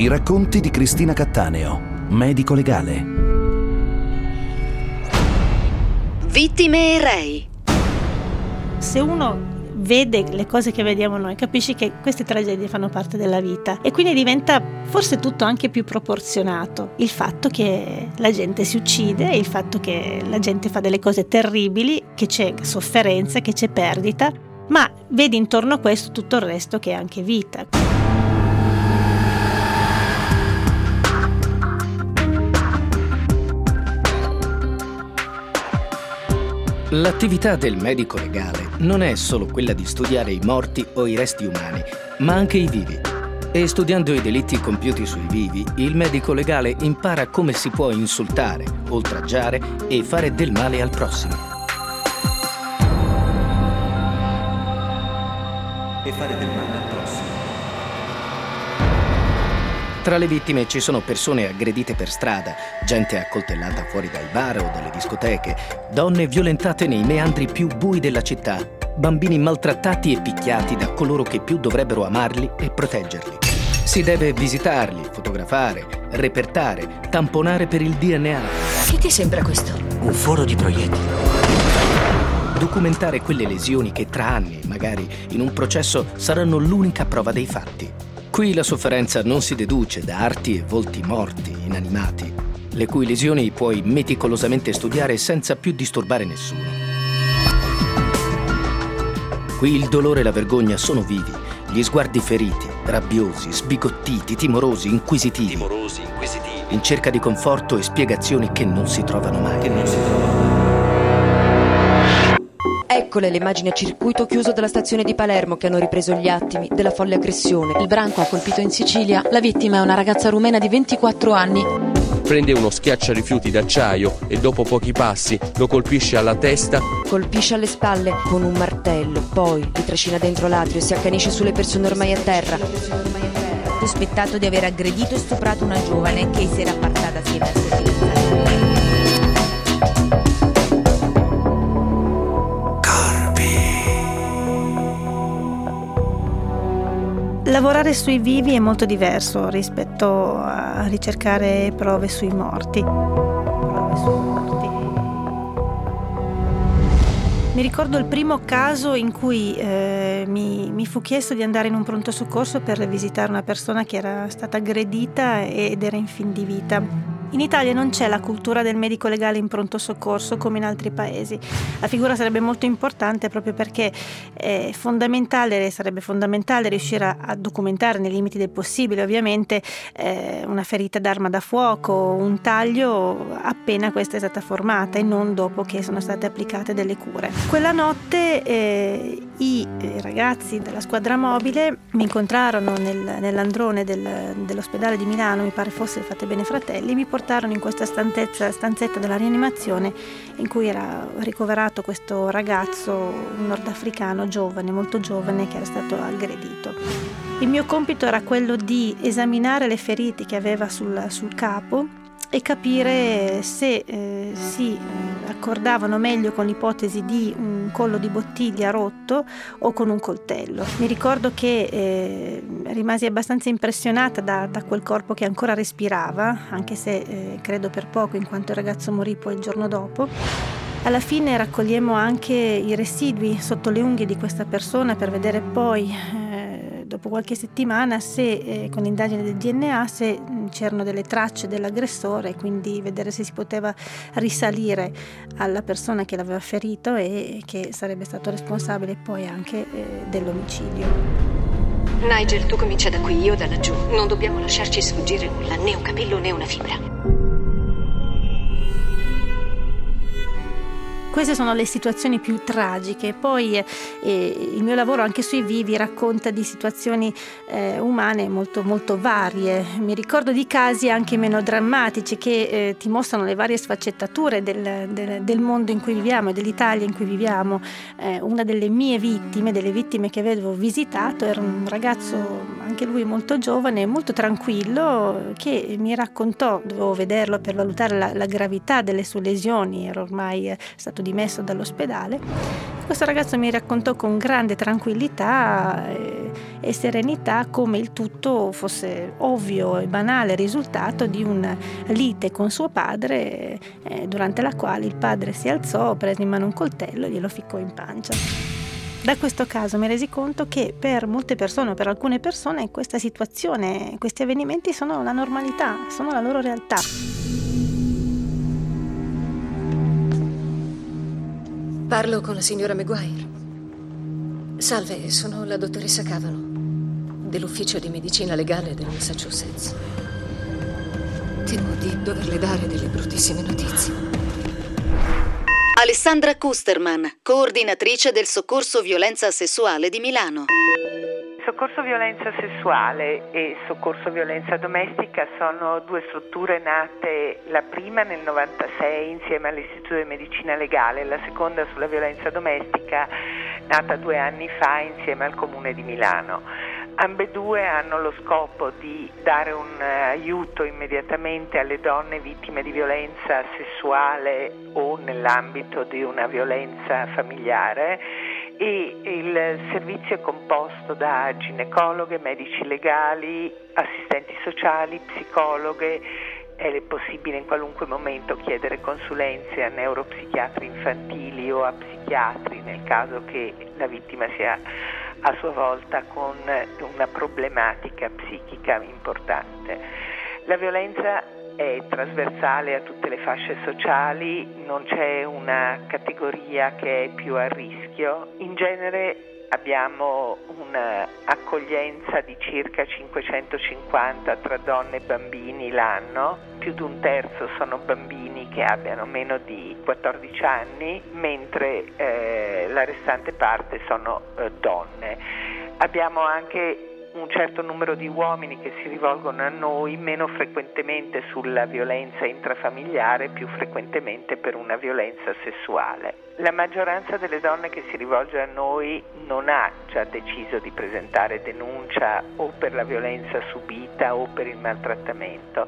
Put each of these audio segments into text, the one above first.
I racconti di Cristina Cattaneo, medico legale. Vittime e rei. Se uno vede le cose che vediamo noi, capisci che queste tragedie fanno parte della vita e quindi diventa forse tutto anche più proporzionato. Il fatto che la gente si uccide, il fatto che la gente fa delle cose terribili, che c'è sofferenza, che c'è perdita, ma vedi intorno a questo tutto il resto che è anche vita. L'attività del medico legale non è solo quella di studiare i morti o i resti umani, ma anche i vivi. E studiando i delitti compiuti sui vivi, il medico legale impara come si può insultare, oltraggiare e fare del male al prossimo. Tra le vittime ci sono persone aggredite per strada, gente accoltellata fuori dai bar o dalle discoteche, donne violentate nei meandri più bui della città, bambini maltrattati e picchiati da coloro che più dovrebbero amarli e proteggerli. Si deve visitarli, fotografare, repertare, tamponare per il DNA. Che ti sembra questo? Un foro di proiettili. Documentare quelle lesioni che tra anni, magari in un processo, saranno l'unica prova dei fatti. Qui la sofferenza non si deduce da arti e volti morti, inanimati, le cui lesioni puoi meticolosamente studiare senza più disturbare nessuno. Qui il dolore e la vergogna sono vivi, gli sguardi feriti, rabbiosi, sbigottiti, timorosi, inquisitivi, in cerca di conforto e spiegazioni che non si trovano mai. Eccole le immagini a circuito chiuso della stazione di Palermo che hanno ripreso gli attimi della folle aggressione. Il branco ha colpito in Sicilia. La vittima è una ragazza rumena di 24 anni. Prende uno schiacciarifiuti d'acciaio e dopo pochi passi lo colpisce alla testa. Colpisce alle spalle con un martello, poi li trascina dentro l'atrio e si accanisce sulle persone ormai a terra. Sospettato di aver aggredito e stuprato una giovane che si era appartata assieme al suo fidanzato. Lavorare sui vivi è molto diverso rispetto a ricercare prove sui morti. Mi ricordo il primo caso in cui mi fu chiesto di andare in un pronto soccorso per visitare una persona che era stata aggredita ed era in fin di vita. In Italia non c'è la cultura del medico legale in pronto soccorso come in altri paesi. La figura sarebbe molto importante proprio perché sarebbe fondamentale riuscire a documentare nei limiti del possibile ovviamente una ferita d'arma da fuoco, un taglio appena questa è stata formata e non dopo che sono state applicate delle cure. Quella notte i ragazzi della squadra mobile mi incontrarono nell'androne dell'ospedale di Milano, mi pare fosse Fate Bene Fratelli, mi portarono in questa stanzetta della rianimazione in cui era ricoverato questo ragazzo nordafricano giovane, molto giovane, che era stato aggredito. Il mio compito era quello di esaminare le ferite che aveva sul capo e capire se si accordavano meglio con l'ipotesi di un collo di bottiglia rotto o con un coltello. Mi ricordo che rimasi abbastanza impressionata da quel corpo che ancora respirava, anche se credo per poco, in quanto il ragazzo morì poi il giorno dopo. Alla fine raccogliemmo anche i residui sotto le unghie di questa persona per vedere poi dopo qualche settimana se con l'indagine del DNA se c'erano delle tracce dell'aggressore e quindi vedere se si poteva risalire alla persona che l'aveva ferito e che sarebbe stato responsabile poi anche dell'omicidio. Nigel, tu comincia da qui, io da laggiù. Non dobbiamo lasciarci sfuggire nulla, né un capello né una fibra. Queste sono le situazioni più tragiche. Poi il mio lavoro anche sui vivi racconta di situazioni umane molto, molto varie. Mi ricordo di casi anche meno drammatici che ti mostrano le varie sfaccettature del mondo in cui viviamo e dell'Italia in cui viviamo. Una delle mie vittime, delle vittime che avevo visitato, era un ragazzo, anche lui molto giovane, molto tranquillo, che mi raccontò, dovevo vederlo per valutare la gravità delle sue lesioni, ero ormai stato dimesso dall'ospedale. Questo ragazzo mi raccontò con grande tranquillità e serenità, come il tutto fosse ovvio e banale risultato di una lite con suo padre, durante la quale il padre si alzò, prese in mano un coltello e glielo ficcò in pancia. Da questo caso mi resi conto che per molte persone, per alcune persone, questa situazione, questi avvenimenti sono la normalità, sono la loro realtà. Parlo con la signora Maguire. Salve, sono la dottoressa Cavano, dell'ufficio di medicina legale del Massachusetts. Temo di doverle dare delle bruttissime notizie. Alessandra Kusterman, coordinatrice del Soccorso Violenza Sessuale di Milano. Soccorso Violenza Sessuale e Soccorso Violenza Domestica sono due strutture nate, la prima nel 96 insieme all'Istituto di Medicina Legale, la seconda sulla violenza domestica nata 2 anni fa insieme al Comune di Milano. Ambedue hanno lo scopo di dare un aiuto immediatamente alle donne vittime di violenza sessuale o nell'ambito di una violenza familiare, e il servizio è composto da ginecologhe, medici legali, assistenti sociali, psicologhe. È possibile in qualunque momento chiedere consulenze a neuropsichiatri infantili o a psichiatri nel caso che la vittima sia a sua volta con una problematica psichica importante. La violenza è trasversale a tutte le fasce sociali, non c'è una categoria che è più a rischio. In genere abbiamo un'accoglienza di circa 550 tra donne e bambini l'anno, più di un terzo sono bambini che abbiano meno di 14 anni, mentre la restante parte sono donne. Abbiamo anche un certo numero di uomini che si rivolgono a noi, meno frequentemente sulla violenza intrafamiliare, più frequentemente per una violenza sessuale. La maggioranza delle donne che si rivolge a noi non ha già deciso di presentare denuncia o per la violenza subita o per il maltrattamento.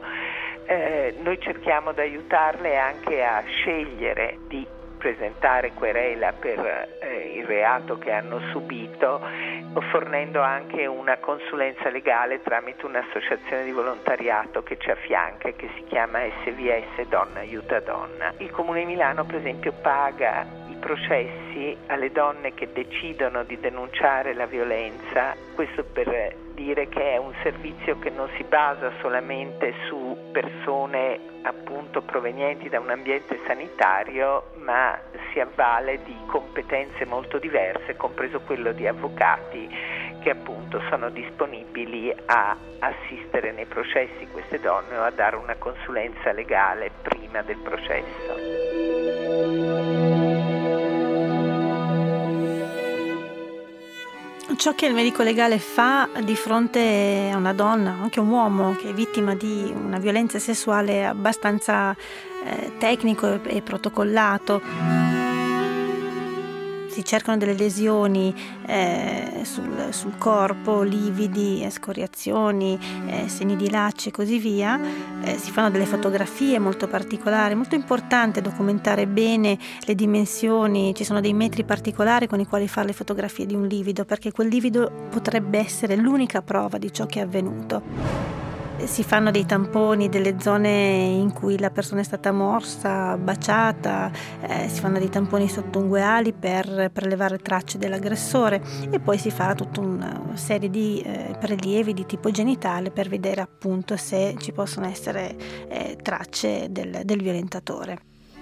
Noi cerchiamo di aiutarle anche a scegliere di presentare querela per il reato che hanno subito, fornendo anche una consulenza legale tramite un'associazione di volontariato che ci affianca e che si chiama SVS Donna Aiuta Donna. Il Comune di Milano, per esempio, paga i processi alle donne che decidono di denunciare la violenza, questo per dire che è un servizio che non si basa solamente su persone appunto provenienti da un ambiente sanitario, ma si avvale di competenze molto diverse, compreso quello di avvocati che appunto sono disponibili a assistere nei processi queste donne o a dare una consulenza legale prima del processo. Ciò che il medico legale fa di fronte a una donna, anche un uomo che è vittima di una violenza sessuale, è abbastanza tecnico e protocollato. Si cercano delle lesioni sul corpo, lividi, escoriazioni, segni di lacci e così via. Si fanno delle fotografie molto particolari, molto importante documentare bene le dimensioni. Ci sono dei metri particolari con i quali fare le fotografie di un livido, perché quel livido potrebbe essere l'unica prova di ciò che è avvenuto. Si fanno dei tamponi delle zone in cui la persona è stata morsa, baciata, si fanno dei tamponi sottoungueali per prelevare tracce dell'aggressore, e poi si fa tutta una serie di prelievi di tipo genitale per vedere appunto se ci possono essere tracce del violentatore.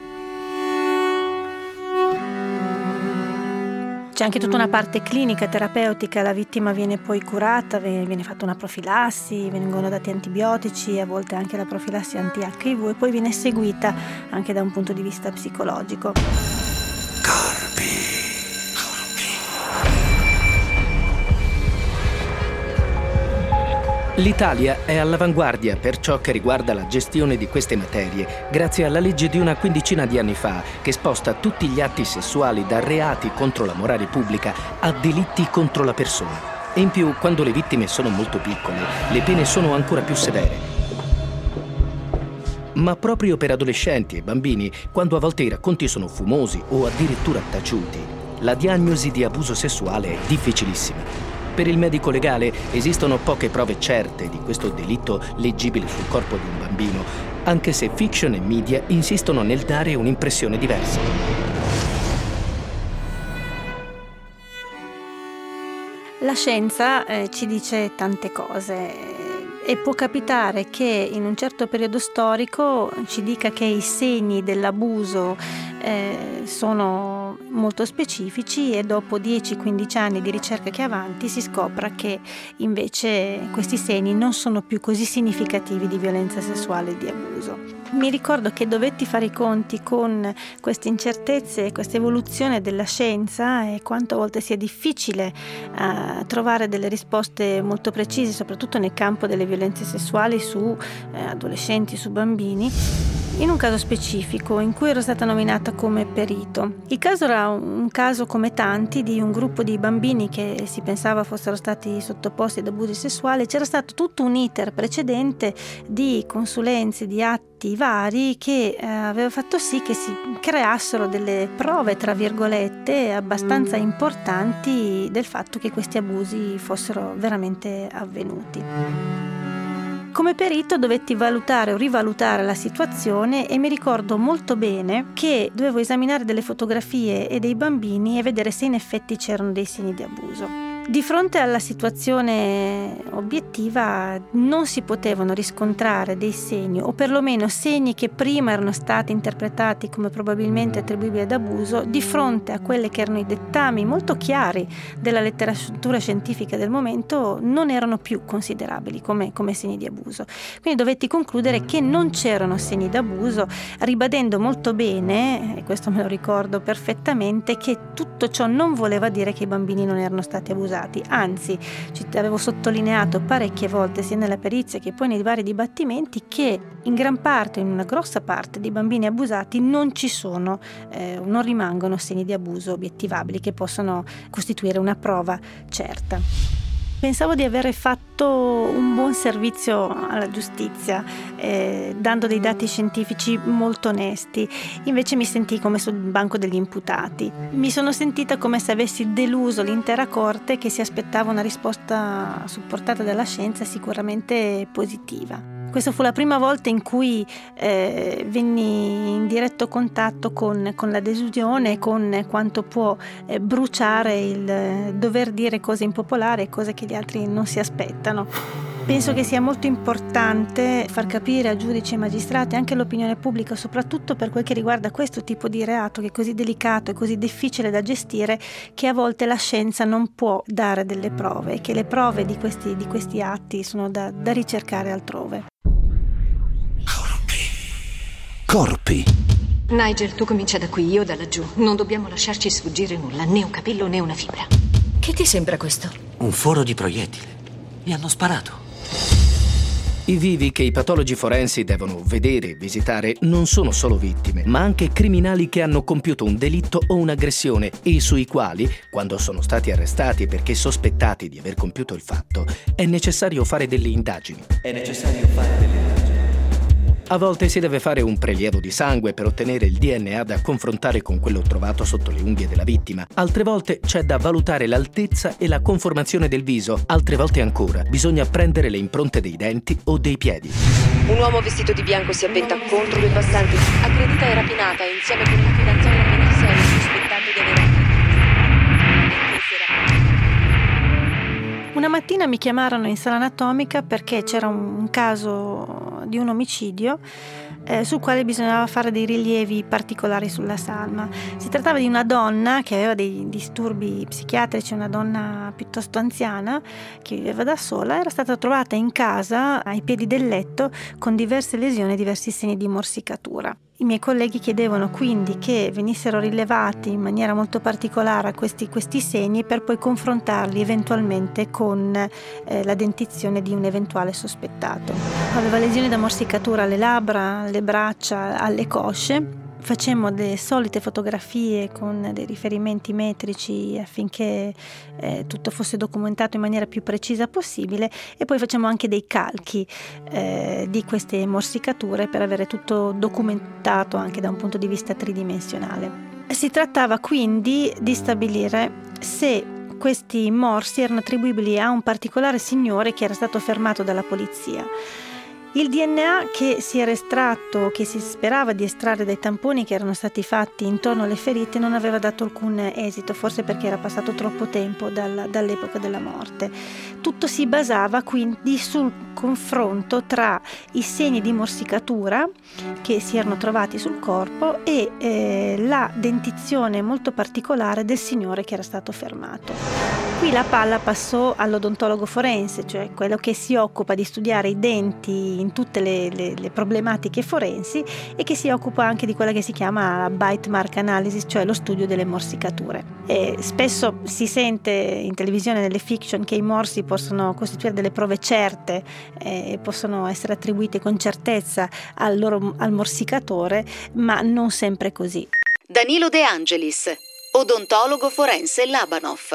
C'è anche tutta una parte clinica, terapeutica, la vittima viene poi curata, viene fatta una profilassi, vengono dati antibiotici, a volte anche la profilassi anti-HIV, e poi viene seguita anche da un punto di vista psicologico. L'Italia è all'avanguardia per ciò che riguarda la gestione di queste materie, grazie alla legge di una quindicina di anni fa che sposta tutti gli atti sessuali da reati contro la morale pubblica a delitti contro la persona. E in più, quando le vittime sono molto piccole, le pene sono ancora più severe. Ma proprio per adolescenti e bambini, quando a volte i racconti sono fumosi o addirittura taciuti, la diagnosi di abuso sessuale è difficilissima. Per il medico legale esistono poche prove certe di questo delitto leggibile sul corpo di un bambino, anche se fiction e media insistono nel dare un'impressione diversa. La scienza ci dice tante cose. E può capitare che in un certo periodo storico ci dica che i segni dell'abuso sono molto specifici e dopo 10-15 anni di ricerca che avanti si scopra che invece questi segni non sono più così significativi di violenza sessuale e di abuso. Mi ricordo che dovetti fare i conti con queste incertezze e questa evoluzione della scienza e quanto a volte sia difficile trovare delle risposte molto precise, soprattutto nel campo delle violenze sessuali su adolescenti, su bambini, in un caso specifico in cui ero stata nominata come perito. Il caso era un caso come tanti di un gruppo di bambini che si pensava fossero stati sottoposti ad abusi sessuali. C'era stato tutto un iter precedente di consulenze, di atti vari che aveva fatto sì che si creassero delle prove, tra virgolette, abbastanza importanti del fatto che questi abusi fossero veramente avvenuti. Come perito dovetti valutare o rivalutare la situazione e mi ricordo molto bene che dovevo esaminare delle fotografie e dei bambini e vedere se in effetti c'erano dei segni di abuso. Di fronte alla situazione obiettiva non si potevano riscontrare dei segni, o perlomeno segni che prima erano stati interpretati come probabilmente attribuibili ad abuso, di fronte a quelli che erano i dettami molto chiari della letteratura scientifica del momento, non erano più considerabili come segni di abuso. Quindi dovetti concludere che non c'erano segni d'abuso, ribadendo molto bene, e questo me lo ricordo perfettamente, che tutto ciò non voleva dire che i bambini non erano stati abusati. Anzi, ci avevo sottolineato parecchie volte sia nella perizia che poi nei vari dibattimenti che in gran parte, in una grossa parte dei bambini abusati non ci sono, non rimangono segni di abuso obiettivabili che possano costituire una prova certa. Pensavo di aver fatto un buon servizio alla giustizia, dando dei dati scientifici molto onesti. Invece mi sentii come sul banco degli imputati. Mi sono sentita come se avessi deluso l'intera corte che si aspettava una risposta supportata dalla scienza sicuramente positiva. Questa fu la prima volta in cui venni in diretto contatto con la delusione, con quanto può bruciare il dover dire cose impopolari, cose che gli altri non si aspettano. Penso che sia molto importante far capire a giudici e magistrati, anche all'opinione pubblica, soprattutto per quel che riguarda questo tipo di reato che è così delicato e così difficile da gestire, che a volte la scienza non può dare delle prove e che le prove di questi atti sono da ricercare altrove. Corpi. Nigel, tu comincia da qui, io da laggiù. Non dobbiamo lasciarci sfuggire nulla, né un capello né una fibra. Che ti sembra questo? Un foro di proiettile. Mi hanno sparato. I vivi che i patologi forensi devono vedere e visitare non sono solo vittime, ma anche criminali che hanno compiuto un delitto o un'aggressione e sui quali, quando sono stati arrestati perché sospettati di aver compiuto il fatto, è necessario fare delle indagini. A volte si deve fare un prelievo di sangue per ottenere il DNA da confrontare con quello trovato sotto le unghie della vittima. Altre volte c'è da valutare l'altezza e la conformazione del viso. Altre volte ancora bisogna prendere le impronte dei denti o dei piedi. Un uomo vestito di bianco si avventa contro due passanti. Aggredita e rapinata insieme con un fidanzato da 26 sospettato di aver... Una mattina mi chiamarono in sala anatomica perché c'era un caso di un omicidio sul quale bisognava fare dei rilievi particolari sulla salma. Si trattava di una donna che aveva dei disturbi psichiatrici, una donna piuttosto anziana che viveva da sola, era stata trovata in casa ai piedi del letto con diverse lesioni e diversi segni di morsicatura. I miei colleghi chiedevano quindi che venissero rilevati in maniera molto particolare questi segni per poi confrontarli eventualmente con la dentizione di un eventuale sospettato. Aveva lesioni da morsicatura alle labbra, alle braccia, alle cosce. Facemmo le solite fotografie con dei riferimenti metrici affinché tutto fosse documentato in maniera più precisa possibile e poi facciamo anche dei calchi di queste morsicature per avere tutto documentato anche da un punto di vista tridimensionale. Si trattava quindi di stabilire se questi morsi erano attribuibili a un particolare signore che era stato fermato dalla polizia. Il DNA che si era estratto, che si sperava di estrarre dai tamponi che erano stati fatti intorno alle ferite, non aveva dato alcun esito, forse perché era passato troppo tempo dall'epoca della morte. Tutto si basava quindi sul confronto tra i segni di morsicatura che si erano trovati sul corpo e la dentizione molto particolare del signore che era stato fermato. Qui la palla passò all'odontologo forense, cioè quello che si occupa di studiare i denti in tutte le problematiche forensi e che si occupa anche di quella che si chiama bite mark analysis, cioè lo studio delle morsicature. E spesso si sente in televisione, nelle fiction, che i morsi possono costituire delle prove certe e possono essere attribuite con certezza al morsicatore, ma non sempre così. Danilo De Angelis, odontologo forense Labanov.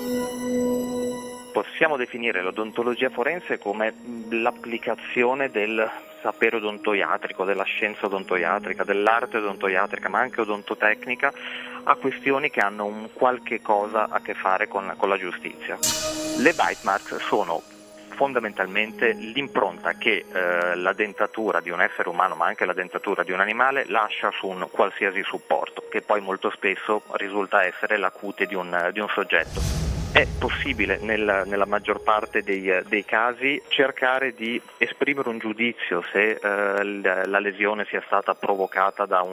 Possiamo definire l'odontologia forense come l'applicazione del sapere odontoiatrico, della scienza odontoiatrica, dell'arte odontoiatrica, ma anche odontotecnica, a questioni che hanno un qualche cosa a che fare con la giustizia. Le bite marks sono fondamentalmente l'impronta che la dentatura di un essere umano, ma anche la dentatura di un animale, lascia su un qualsiasi supporto, che poi molto spesso risulta essere la cute di un soggetto. È possibile nella maggior parte dei casi cercare di esprimere un giudizio se la lesione sia stata provocata da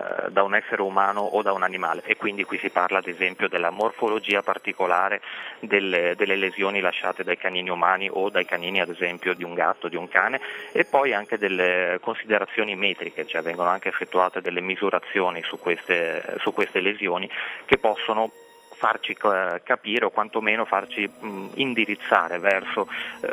un essere umano o da un animale, e quindi qui si parla ad esempio della morfologia particolare delle lesioni lasciate dai canini umani o dai canini ad esempio di un gatto, di un cane, e poi anche delle considerazioni metriche, cioè vengono anche effettuate delle misurazioni su queste lesioni che possono farci capire o quantomeno farci indirizzare verso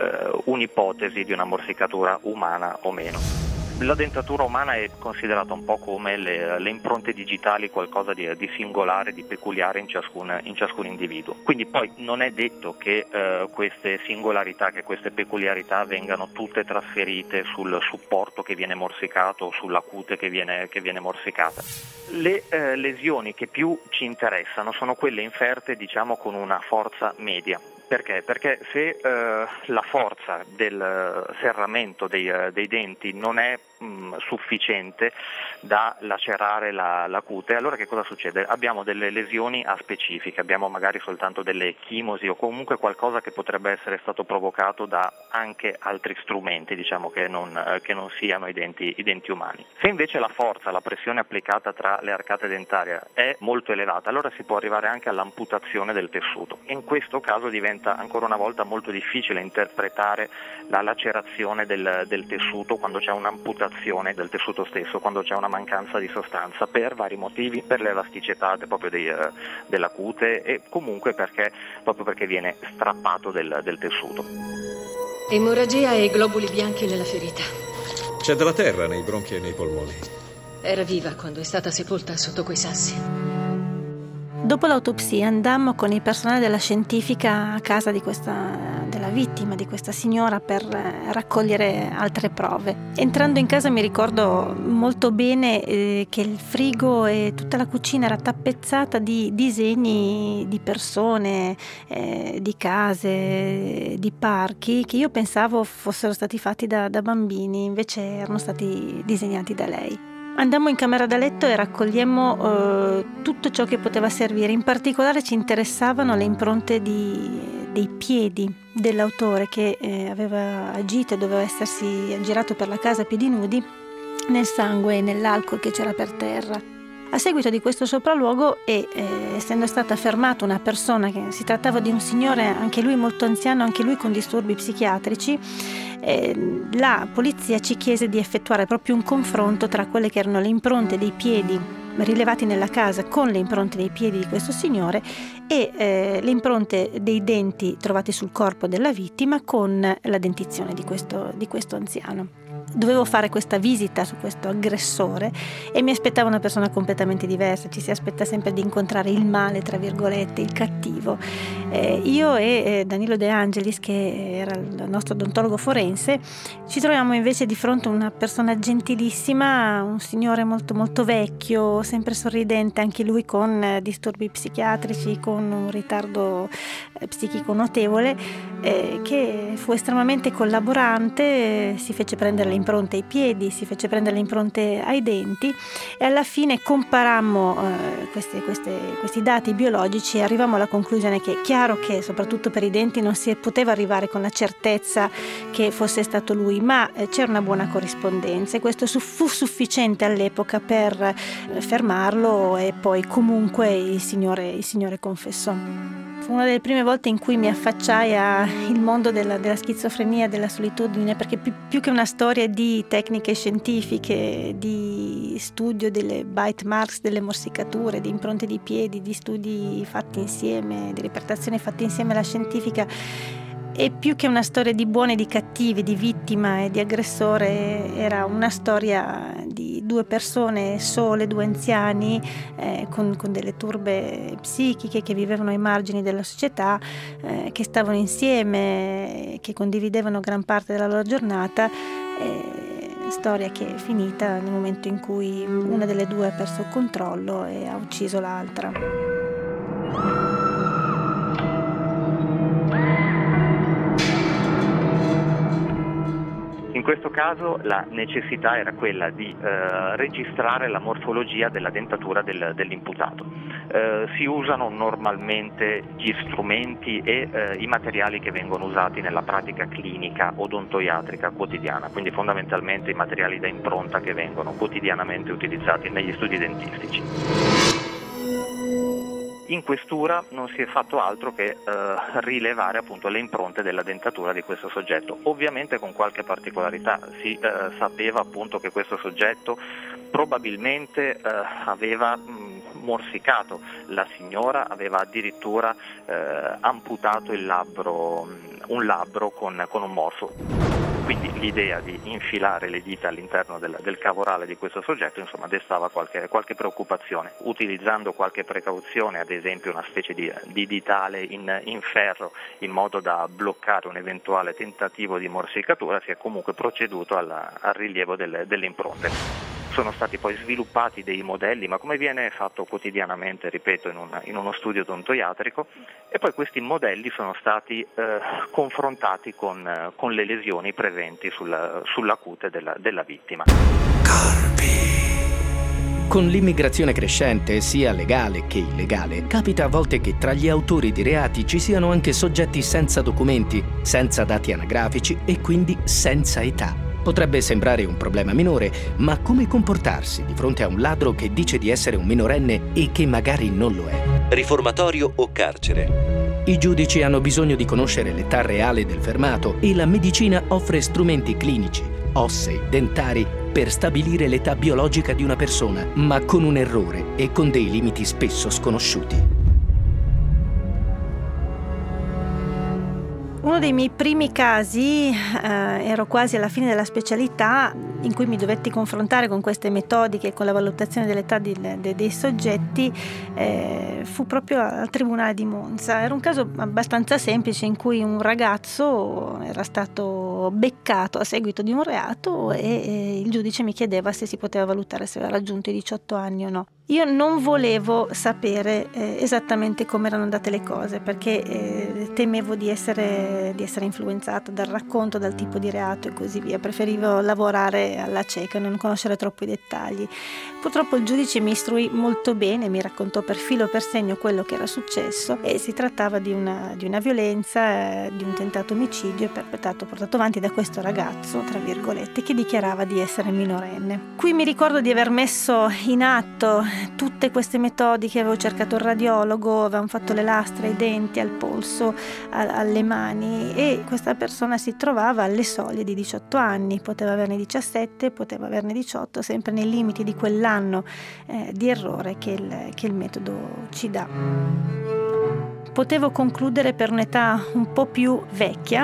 un'ipotesi di una morsicatura umana o meno. La dentatura umana è considerata un po' come le impronte digitali, qualcosa di singolare, di peculiare in ciascun individuo. Quindi poi non è detto che queste singolarità, che queste peculiarità vengano tutte trasferite sul supporto che viene morsicato o sulla cute che viene morsicata. Le lesioni che più ci interessano sono quelle inferte, diciamo, con una forza media. Perché? Perché se la forza del serramento dei denti non è sufficiente da lacerare la cute, allora che cosa succede? Abbiamo delle lesioni aspecifiche, abbiamo magari soltanto delle chimosi o comunque qualcosa che potrebbe essere stato provocato da anche altri strumenti, diciamo, che non siano i denti umani. Se invece la forza, la pressione applicata tra le arcate dentarie è molto elevata, allora si può arrivare anche all'amputazione del tessuto. In questo caso diventa ancora una volta molto difficile interpretare la lacerazione del tessuto quando c'è un'amputazione del tessuto stesso, quando c'è una mancanza di sostanza, per vari motivi, per l'elasticità proprio della cute e comunque proprio perché viene strappato del tessuto. Emorragia e globuli bianchi nella ferita. C'è della terra nei bronchi e nei polmoni. Era viva quando è stata sepolta sotto quei sassi. Dopo l'autopsia andammo con il personale della scientifica a casa della vittima, di questa signora, per raccogliere altre prove. Entrando in casa mi ricordo molto bene che il frigo e tutta la cucina era tappezzata di disegni di persone, di case, di parchi, che io pensavo fossero stati fatti da bambini, invece erano stati disegnati da lei. Andammo in camera da letto e raccogliemmo tutto ciò che poteva servire. In particolare ci interessavano le impronte dei piedi dell'autore, che aveva agito e doveva essersi aggirato per la casa a piedi nudi nel sangue e nell'alcol che c'era per terra. A seguito di questo sopralluogo e essendo stata fermata una persona, che si trattava di un signore anche lui molto anziano, anche lui con disturbi psichiatrici, la polizia ci chiese di effettuare proprio un confronto tra quelle che erano le impronte dei piedi rilevati nella casa con le impronte dei piedi di questo signore e le impronte dei denti trovati sul corpo della vittima con la dentizione di questo anziano. dovevo fare questa visita su questo aggressore e mi aspettavo una persona completamente diversa. Ci si aspetta sempre di incontrare il male, tra virgolette, il cattivo. Io e Danilo De Angelis, che era il nostro odontologo forense, ci troviamo invece di fronte a una persona gentilissima, un signore molto molto vecchio, sempre sorridente, anche lui con disturbi psichiatrici, con un ritardo psichico notevole, che fu estremamente collaborante, si fece prendere le impronte ai piedi, si fece prendere le impronte ai denti e alla fine comparammo questi dati biologici e arrivammo alla conclusione che è chiaro che soprattutto per i denti non si poteva arrivare con la certezza che fosse stato lui, ma c'era una buona corrispondenza e questo fu sufficiente all'epoca per fermarlo e poi comunque il signore confessò. Fu una delle prime volte in cui mi affacciai al mondo della schizofrenia, della solitudine, perché più che una storia di tecniche scientifiche, di studio delle bite marks, delle morsicature, di impronte di piedi, di studi fatti insieme, di ripertazioni fatte insieme alla scientifica, e più che una storia di buoni e di cattivi, di vittima e di aggressore, era una storia di due persone sole, due anziani con delle turbe psichiche che vivevano ai margini della società, che stavano insieme, che condividevano gran parte della loro giornata, storia che è finita nel momento in cui una delle due ha perso il controllo e ha ucciso l'altra. In questo caso la necessità era quella di registrare la morfologia della dentatura dell'imputato. Si usano normalmente gli strumenti e i materiali che vengono usati nella pratica clinica odontoiatrica quotidiana, quindi fondamentalmente i materiali da impronta che vengono quotidianamente utilizzati negli studi dentistici. In questura non si è fatto altro che rilevare appunto le impronte della dentatura di questo soggetto, ovviamente con qualche particolarità. Si sapeva appunto che questo soggetto probabilmente aveva morsicato la signora, aveva addirittura amputato un labbro con un morso. Quindi l'idea di infilare le dita all'interno del cavorale di questo soggetto, insomma, destava qualche preoccupazione. Utilizzando qualche precauzione, ad esempio una specie di ditale in ferro, in modo da bloccare un eventuale tentativo di morsicatura, si è comunque proceduto al rilievo delle impronte. Sono stati poi sviluppati dei modelli, ma come viene fatto quotidianamente, ripeto, in uno studio odontoiatrico, e poi questi modelli sono stati confrontati con le lesioni presenti sulla cute della vittima. Con l'immigrazione crescente, sia legale che illegale, capita a volte che tra gli autori di reati ci siano anche soggetti senza documenti, senza dati anagrafici e quindi senza età. Potrebbe sembrare un problema minore, ma come comportarsi di fronte a un ladro che dice di essere un minorenne e che magari non lo è? Riformatorio o carcere? I giudici hanno bisogno di conoscere l'età reale del fermato e la medicina offre strumenti clinici, ossei, dentari per stabilire l'età biologica di una persona, ma con un errore e con dei limiti spesso sconosciuti. Uno dei miei primi casi, ero quasi alla fine della specialità, in cui mi dovetti confrontare con queste metodiche, con la valutazione dell'età dei soggetti, fu proprio al Tribunale di Monza. Era un caso abbastanza semplice in cui un ragazzo era stato beccato a seguito di un reato e il giudice mi chiedeva se si poteva valutare se aveva raggiunto i 18 anni o no. Io non volevo sapere esattamente come erano andate le cose, perché temevo di essere influenzata dal racconto, dal tipo di reato e così via. Preferivo lavorare alla cieca, non conoscere troppo i dettagli. Purtroppo il giudice mi istruì molto bene, mi raccontò per filo e per segno quello che era successo, e si trattava di una violenza, di un tentato omicidio portato avanti da questo ragazzo, tra virgolette, che dichiarava di essere minorenne. Qui mi ricordo di aver messo in atto tutte queste metodiche, avevo cercato il radiologo, avevamo fatto le lastre ai denti, al polso, alle mani, e questa persona si trovava alle soglie di 18 anni, poteva averne 17, poteva averne 18, sempre nei limiti di quell'anno di errore che il metodo ci dà. Potevo concludere per un'età un po' più vecchia,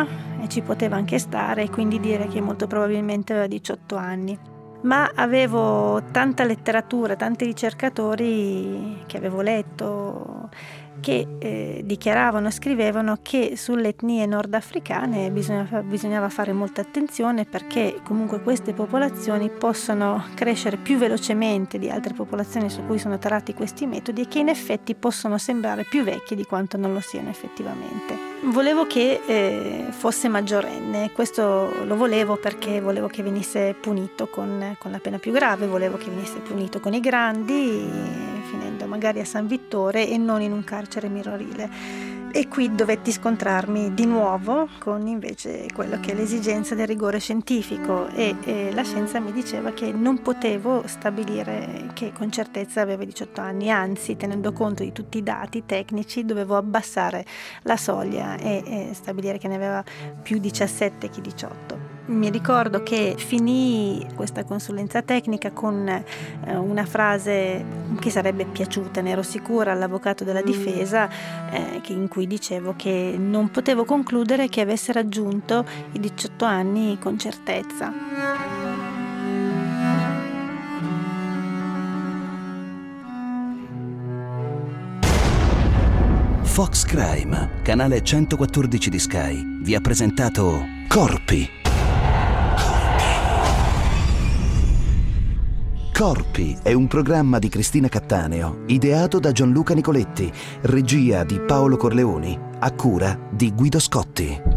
ci poteva anche stare, e quindi dire che molto probabilmente aveva 18 anni. Ma avevo tanta letteratura, tanti ricercatori che avevo letto che dichiaravano, scrivevano che sulle etnie nordafricane bisognava fare molta attenzione, perché comunque queste popolazioni possono crescere più velocemente di altre popolazioni su cui sono tarati questi metodi, e che in effetti possono sembrare più vecchie di quanto non lo siano effettivamente. Volevo che fosse maggiorenne, questo lo volevo perché volevo che venisse punito con la pena più grave, volevo che venisse punito con i grandi, finendo magari a San Vittore e non in un carcere minorile. E qui dovetti scontrarmi di nuovo con invece quello che è l'esigenza del rigore scientifico, e la scienza mi diceva che non potevo stabilire che con certezza aveva 18 anni, anzi, tenendo conto di tutti i dati tecnici, dovevo abbassare la soglia e stabilire che ne aveva più 17 che 18. Mi ricordo che finì questa consulenza tecnica con una frase che sarebbe piaciuta, ne ero sicura, all'avvocato della difesa, in cui dicevo che non potevo concludere che avesse raggiunto i 18 anni con certezza. Fox Crime, canale 114 di Sky, vi ha presentato Corpi. Corpi è un programma di Cristina Cattaneo, ideato da Gianluca Nicoletti, regia di Paolo Corleoni, a cura di Guido Scotti.